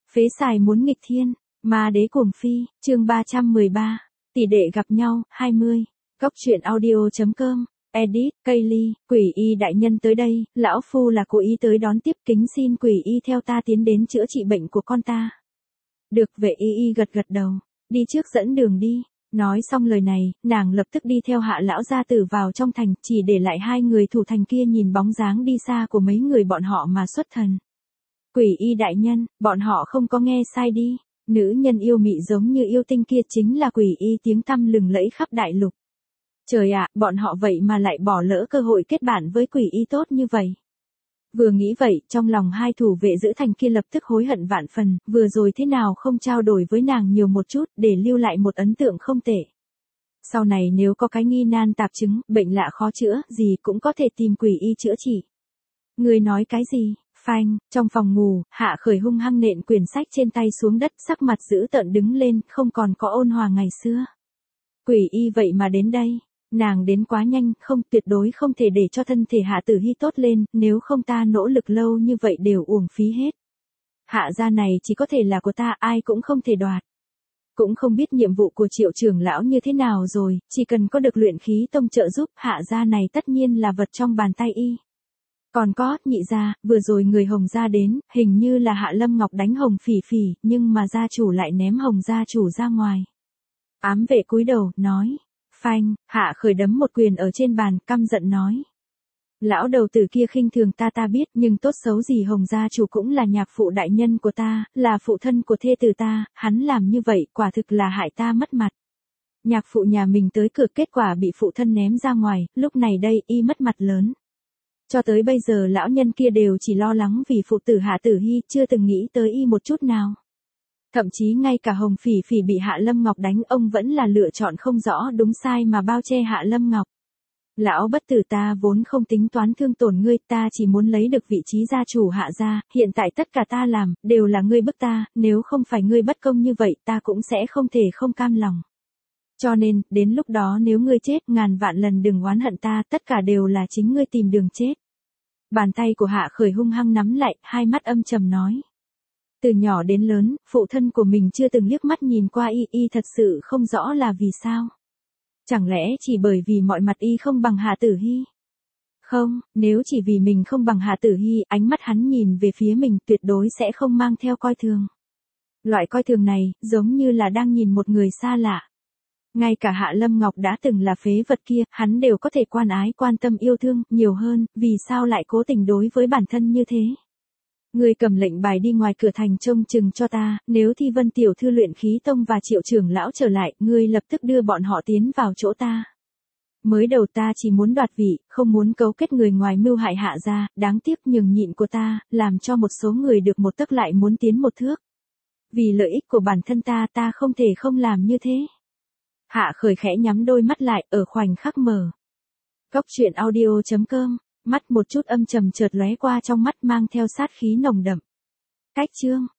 Phế xài muốn nghịch thiên, ma đế cuồng phi, chương 313, tỷ đệ gặp nhau, 20, góc truyện audio.com, edit, Kaylee, quỷ y đại nhân tới đây, lão phu là cố ý tới đón tiếp, kính xin quỷ y theo ta tiến đến chữa trị bệnh của con ta. Được, vệ y gật gật đầu, đi trước dẫn đường đi. Nói xong lời này, nàng lập tức đi theo Hạ lão gia tử vào trong thành, chỉ để lại hai người thủ thành kia nhìn bóng dáng đi xa của mấy người bọn họ mà xuất thần. Quỷ y đại nhân, bọn họ không có nghe sai đi, nữ nhân yêu mị giống như yêu tinh kia chính là quỷ y tiếng tăm lừng lẫy khắp đại lục. Trời ạ, bọn họ vậy mà lại bỏ lỡ cơ hội kết bạn với quỷ y tốt như vậy. Vừa nghĩ vậy, trong lòng hai thủ vệ giữ thành kia lập tức hối hận vạn phần, vừa rồi thế nào không trao đổi với nàng nhiều một chút, để lưu lại một ấn tượng không tệ. Sau này nếu có cái nghi nan tạp chứng, bệnh lạ khó chữa, gì cũng có thể tìm quỷ y chữa trị. Người nói cái gì? Phanh, trong phòng ngủ, Hạ Khởi hung hăng nện quyển sách trên tay xuống đất, sắc mặt dữ tợn đứng lên, không còn có ôn hòa ngày xưa. Quỷ y vậy mà đến đây. Nàng đến quá nhanh, không, tuyệt đối không thể để cho thân thể Hạ Tử Hi tốt lên, nếu không ta nỗ lực lâu như vậy đều uổng phí hết. Hạ gia này chỉ có thể là của ta, ai cũng không thể đoạt. Cũng không biết nhiệm vụ của Triệu trưởng lão như thế nào rồi, chỉ cần có được luyện khí tông trợ giúp, Hạ gia này tất nhiên là vật trong bàn tay y. Còn có, nhị gia, vừa rồi người Hồng gia đến, hình như là Hạ Lâm Ngọc đánh Hồng Phỉ Phỉ, nhưng mà gia chủ lại ném Hồng gia chủ ra ngoài. Ám vệ cúi đầu, nói. Phanh, Hạ Khởi đấm một quyền ở trên bàn, căm giận nói. Lão đầu tử kia khinh thường ta biết, nhưng tốt xấu gì Hồng gia chủ cũng là nhạc phụ đại nhân của ta, là phụ thân của thê tử ta, hắn làm như vậy quả thực là hại ta mất mặt. Nhạc phụ nhà mình tới cửa, kết quả bị phụ thân ném ra ngoài, lúc này đây y mất mặt lớn. Cho tới bây giờ lão nhân kia đều chỉ lo lắng vì phụ tử Hạ Tử Hi, chưa từng nghĩ tới y một chút nào. Thậm chí ngay cả Hồng Phỉ Phỉ bị Hạ Lâm Ngọc đánh, ông vẫn là lựa chọn không rõ đúng sai mà bao che Hạ Lâm Ngọc. Lão bất tử, ta vốn không tính toán thương tổn ngươi, ta chỉ muốn lấy được vị trí gia chủ Hạ gia, hiện tại tất cả ta làm, đều là ngươi bức ta, nếu không phải ngươi bất công như vậy ta cũng sẽ không thể không cam lòng. Cho nên, đến lúc đó nếu ngươi chết, ngàn vạn lần đừng oán hận ta, tất cả đều là chính ngươi tìm đường chết. Bàn tay của Hạ Khởi hung hăng nắm lại, hai mắt âm trầm nói. Từ nhỏ đến lớn, phụ thân của mình chưa từng liếc mắt nhìn qua y thật sự không rõ là vì sao. Chẳng lẽ chỉ bởi vì mọi mặt y không bằng Hạ Tử Hi? Không, nếu chỉ vì mình không bằng Hạ Tử Hi, ánh mắt hắn nhìn về phía mình tuyệt đối sẽ không mang theo coi thường. Loại coi thường này, giống như là đang nhìn một người xa lạ. Ngay cả Hạ Lâm Ngọc đã từng là phế vật kia, hắn đều có thể quan ái quan tâm yêu thương, nhiều hơn, vì sao lại cố tình đối với bản thân như thế? Ngươi cầm lệnh bài đi ngoài cửa thành trông chừng cho ta, nếu Thi Vân tiểu thư luyện khí tông và Triệu trưởng lão trở lại, ngươi lập tức đưa bọn họ tiến vào chỗ ta. Mới đầu ta chỉ muốn đoạt vị, không muốn cấu kết người ngoài mưu hại Hạ gia, đáng tiếc nhường nhịn của ta, làm cho một số người được một tấc lại muốn tiến một thước. Vì lợi ích của bản thân ta không thể không làm như thế. Hạ Khởi khẽ nhắm đôi mắt lại, ở khoảnh khắc mở. Góc truyện audio.com, mắt một chút âm trầm chợt lóe qua trong mắt mang theo sát khí nồng đậm. Cách chương.